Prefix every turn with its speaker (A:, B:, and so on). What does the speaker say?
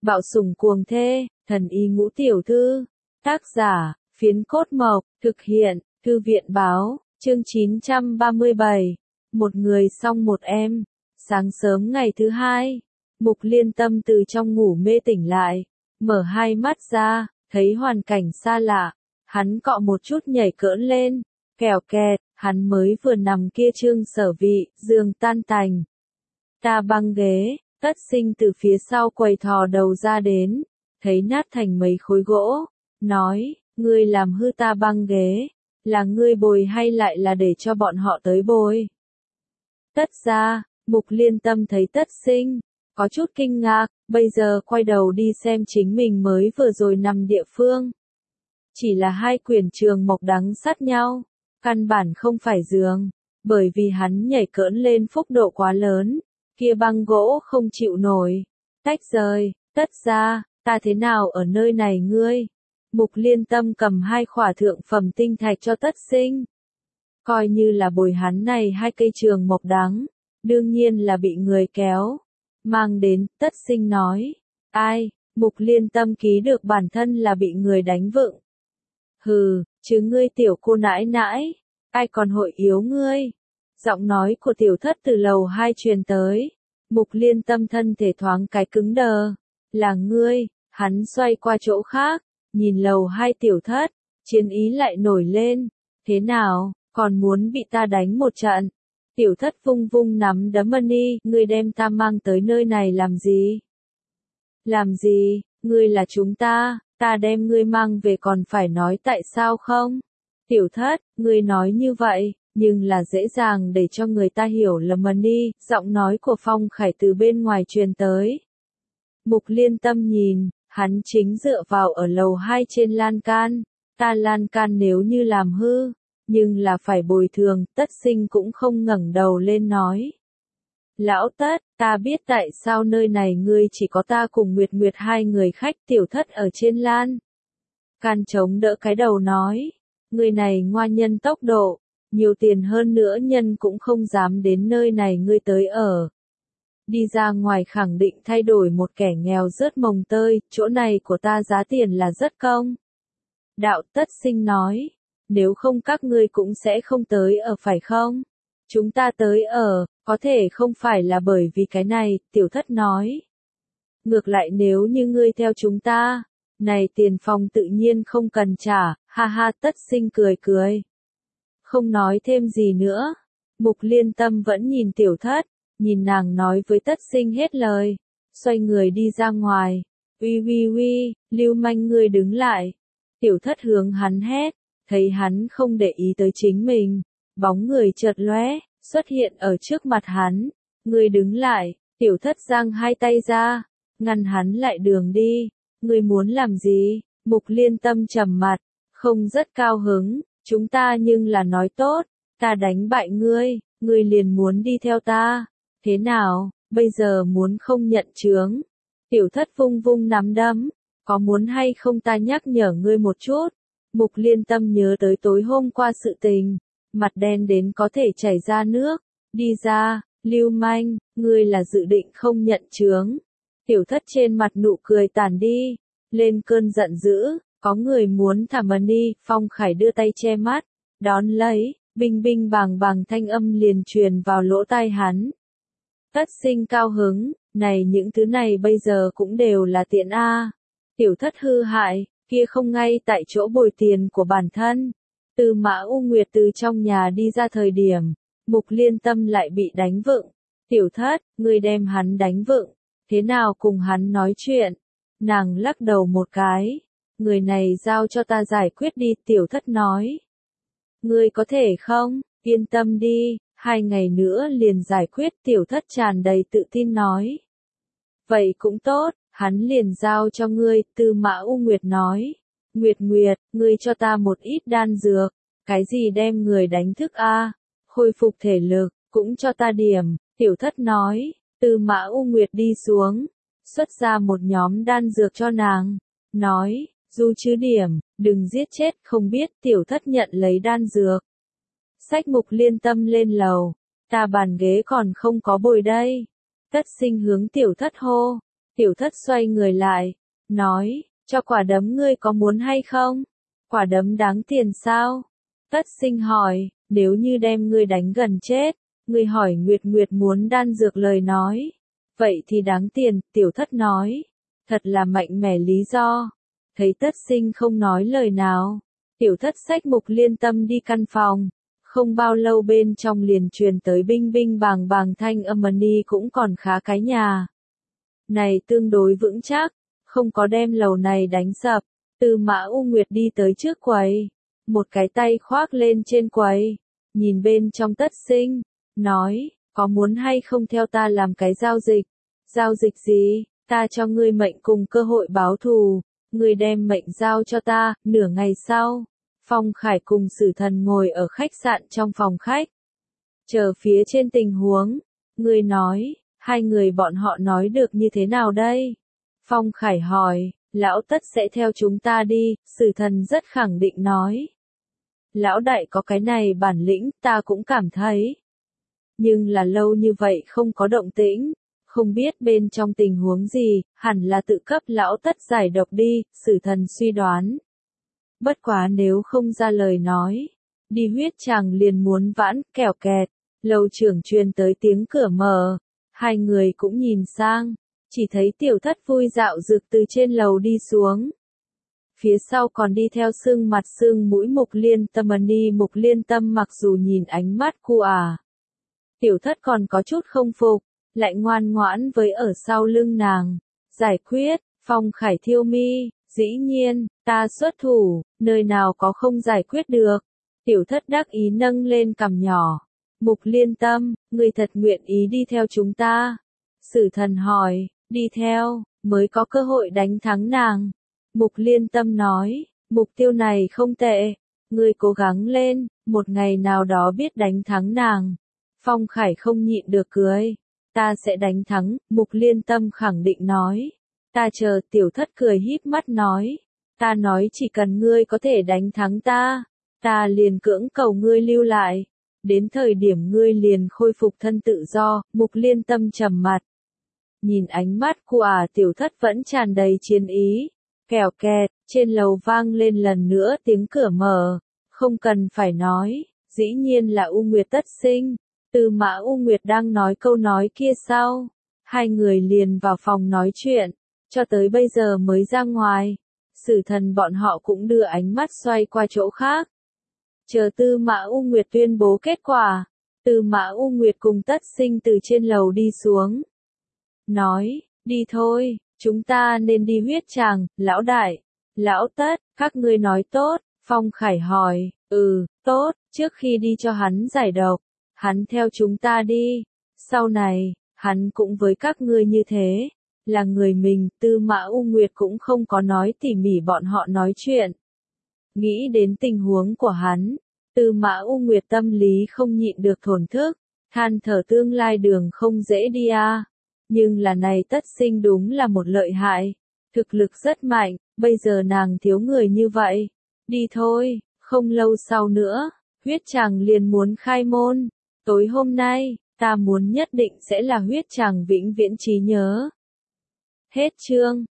A: Bạo sủng cuồng thê, thần y ngũ tiểu thư. Tác giả, Phiến Cốt Mộc, thực hiện, Thư viện báo, chương 937. Một người song một em. Sáng sớm ngày thứ hai, Mục Liên Tâm từ trong ngủ mê tỉnh lại, mở hai mắt ra, thấy hoàn cảnh xa lạ, hắn cọ một chút nhảy cỡn lên, kèo kẹt, hắn mới vừa nằm kia Trương Sở Vị, giường tan tành. Ta băng ghế, Tất Sinh từ phía sau quầy thò đầu ra đến, thấy nát thành mấy khối gỗ, nói, ngươi làm hư ta băng ghế, là ngươi bồi hay lại là để cho bọn họ tới bồi? Tất ra, Mục Liên Tâm thấy Tất Sinh, có chút kinh ngạc, bây giờ quay đầu đi xem chính mình mới vừa rồi nằm địa phương. Chỉ là hai quyển trường mộc đắng sát nhau, căn bản không phải giường, bởi vì hắn nhảy cỡn lên phúc độ quá lớn, kia băng gỗ không chịu nổi, tách rời. Tất ra, ta thế nào ở nơi này ngươi? Mục Liên Tâm cầm hai khỏa thượng phẩm tinh thạch cho Tất Sinh. Coi như là bồi hắn này hai cây trường mộc đắng, đương nhiên là bị người kéo. Mang đến, Tất Sinh nói. Ai, Mục Liên Tâm ký được bản thân là bị người đánh vựng. Hừ, chứ ngươi tiểu cô nãi nãi, ai còn hội yếu ngươi? Giọng nói của tiểu thất từ lầu 2 truyền tới. Mục Liên Tâm thân thể thoáng cái cứng đờ. Là ngươi, hắn xoay qua chỗ khác, nhìn lầu 2 tiểu thất, chiến ý lại nổi lên. Thế nào, còn muốn bị ta đánh một trận? Tiểu thất vung vung nắm đấm money, ngươi đem ta mang tới nơi này làm gì? Làm gì, ngươi là chúng ta đem ngươi mang về còn phải nói tại sao không? Tiểu thất, ngươi nói như vậy, nhưng là dễ dàng để cho người ta hiểu lầm money, giọng nói của Phong Khải từ bên ngoài truyền tới. Mục Liên Tâm nhìn, hắn chính dựa vào ở lầu 2 trên lan can, ta lan can nếu như làm hư, nhưng là phải bồi thường, Tất Sinh cũng không ngẩng đầu lên nói. Lão Tất, ta biết tại sao nơi này ngươi chỉ có ta cùng Nguyệt Nguyệt hai người khách. Tiểu thất ở trên lan can chống đỡ cái đầu nói, người này ngoa nhân tốc độ, nhiều tiền hơn nữa nhân cũng không dám đến nơi này ngươi tới ở. Đi ra ngoài khẳng định thay đổi một kẻ nghèo rớt mồng tơi, chỗ này của ta giá tiền là rất công. Đạo. Tất Sinh nói, nếu không các ngươi cũng sẽ không tới ở phải không? Chúng ta tới ở, có thể không phải là bởi vì cái này, tiểu thất nói. Ngược lại nếu như ngươi theo chúng ta, này tiền phòng tự nhiên không cần trả, ha ha. Tất Sinh cười cười. Không nói thêm gì nữa. Mục Liên Tâm vẫn nhìn tiểu thất, nhìn nàng nói với Tất Sinh hết lời, xoay người đi ra ngoài. Uy uy uy, lưu manh ngươi đứng lại. Tiểu thất hướng hắn hét, thấy hắn không để ý tới chính mình, bóng người chợt lóe, xuất hiện ở trước mặt hắn. Ngươi đứng lại. Tiểu thất giang hai tay ra, ngăn hắn lại đường đi. Ngươi muốn làm gì? Mục Liên Tâm trầm mặt, không rất cao hứng, chúng ta nhưng là nói tốt, ta đánh bại ngươi, ngươi liền muốn đi theo ta. Thế nào, bây giờ muốn không nhận chướng? Tiểu thất vung vung nắm đấm, có muốn hay không ta nhắc nhở ngươi một chút? Mục Liên Tâm nhớ tới tối hôm qua sự tình, mặt đen đến có thể chảy ra nước, đi ra, lưu manh, ngươi là dự định không nhận chướng. Tiểu thất trên mặt nụ cười tàn đi, lên cơn giận dữ, có người muốn thả money. Phong Khải đưa tay che mắt, đón lấy, binh binh bàng bàng thanh âm liền truyền vào lỗ tai hắn. Tất Sinh cao hứng, này những thứ này bây giờ cũng đều là tiện a. Tiểu thất hư hại, kia không ngay tại chỗ bồi tiền của bản thân. Từ Mã U Nguyệt từ trong nhà đi ra thời điểm, Mục Liên Tâm lại bị đánh vựng. Tiểu thất, ngươi đem hắn đánh vựng, thế nào cùng hắn nói chuyện? Nàng lắc đầu một cái, người này giao cho ta giải quyết đi. Tiểu thất nói, ngươi có thể không? Yên tâm đi, 2 ngày nữa liền giải quyết. Tiểu thất tràn đầy tự tin nói. Vậy cũng tốt, hắn liền giao cho ngươi. Tư Mã U Nguyệt nói, Nguyệt Nguyệt, ngươi cho ta một ít đan dược. Cái gì đem người đánh thức a? Khôi phục thể lực, cũng cho ta điểm. Tiểu thất nói. Tư Mã U Nguyệt đi xuống, xuất ra một nhóm đan dược cho nàng, nói, du chứ điểm, đừng giết chết không biết. Tiểu thất nhận lấy đan dược, xách Mục Liên Tâm lên lầu, ta bàn ghế còn không có bồi đây. Tất Sinh hướng tiểu thất hô, Tiểu thất xoay người lại, nói, cho quả đấm ngươi có muốn hay không? Quả đấm đáng tiền sao? Tất Sinh hỏi, nếu như đem ngươi đánh gần chết, ngươi hỏi Nguyệt Nguyệt muốn đan dược lời nói. Vậy thì đáng tiền, tiểu thất nói. Thật là mạnh mẽ lý do. Thấy Tất Sinh không nói lời nào. Tiểu thất xách Mục Liên Tâm đi căn phòng. Không bao lâu bên trong liền truyền tới binh binh bàng bàng thanh âm ni cũng còn khá cái nhà. Này tương đối vững chắc, không có đem lầu này đánh sập. Tư Mã U Nguyệt đi tới trước quầy. Một cái tay khoác lên trên quầy. Nhìn bên trong Tất Sinh. Nói, có muốn hay không theo ta làm cái giao dịch? Giao dịch gì? Ta cho ngươi mệnh cùng cơ hội báo thù. Ngươi đem mệnh giao cho ta, nửa ngày sau. Phong Khải cùng Sử Thần ngồi ở khách sạn trong phòng khách. Chờ phía trên tình huống. Ngươi nói, hai người bọn họ nói được như thế nào đây? Phong Khải hỏi, lão Tất sẽ theo chúng ta đi, Sử Thần rất khẳng định nói. Lão đại có cái này bản lĩnh, ta cũng cảm thấy. Nhưng là lâu như vậy không có động tĩnh, không biết bên trong tình huống gì, hẳn là tự cấp lão Tất giải độc đi, Sử Thần suy đoán. Bất quá nếu không ra lời nói, đi huyết chàng liền muốn vãn, kẻo kẹt, lầu trưởng truyền tới tiếng cửa mở, hai người cũng nhìn sang, chỉ thấy tiểu thất vui dạo dược từ trên lầu đi xuống. Phía sau còn đi theo sưng mặt sưng mũi Mục Liên Tâm ni Mục Liên Tâm mặc dù nhìn ánh mắt cu tiểu thất còn có chút không phục, lại ngoan ngoãn với ở sau lưng nàng. Giải quyết, Phong Khải thiêu mi, dĩ nhiên, ta xuất thủ, nơi nào có không giải quyết được. Tiểu thất đắc ý nâng lên cằm nhỏ. Mục Liên Tâm, ngươi thật nguyện ý đi theo chúng ta? Sử Thần hỏi, đi theo, mới có cơ hội đánh thắng nàng. Mục Liên Tâm nói, mục tiêu này không tệ, ngươi cố gắng lên, một ngày nào đó biết đánh thắng nàng. Phong Khải không nhịn được cười. Ta sẽ đánh thắng, Mục Liên Tâm khẳng định nói. Ta chờ, tiểu thất cười híp mắt nói. Ta nói chỉ cần ngươi có thể đánh thắng ta liền cưỡng cầu ngươi lưu lại. Đến thời điểm ngươi liền khôi phục thân tự do, Mục Liên Tâm trầm mặt. Nhìn ánh mắt của tiểu thất vẫn tràn đầy chiến ý. Kèo kẹt, trên lầu vang lên lần nữa tiếng cửa mở. Không cần phải nói, dĩ nhiên là U Nguyệt Tất Sinh. Tư Mã U Nguyệt đang nói câu nói kia sau. Hai người liền vào phòng nói chuyện, cho tới bây giờ mới ra ngoài. Sử Thần bọn họ cũng đưa ánh mắt xoay qua chỗ khác. Chờ Tư Mã U Nguyệt tuyên bố kết quả. Tư Mã U Nguyệt cùng Tất Sinh từ trên lầu đi xuống. Nói, đi thôi, chúng ta nên đi huyết tràng, lão đại, lão Tất, các ngươi nói tốt. Phong Khải hỏi, tốt, trước khi đi cho hắn giải độc. Hắn theo chúng ta đi. Sau này, hắn cũng với các ngươi như thế. Là người mình, Tư Mã U Nguyệt cũng không có nói tỉ mỉ bọn họ nói chuyện. Nghĩ đến tình huống của hắn, Tư Mã U Nguyệt tâm lý không nhịn được thổn thức. Than thở tương lai đường không dễ đi Nhưng là này Tất Sinh đúng là một lợi hại. Thực lực rất mạnh, bây giờ nàng thiếu người như vậy. Đi thôi, không lâu sau nữa, huyết tràng liền muốn khai môn. Tối hôm nay, ta muốn nhất định sẽ là huyết tràng vĩnh viễn trí nhớ. Hết chương.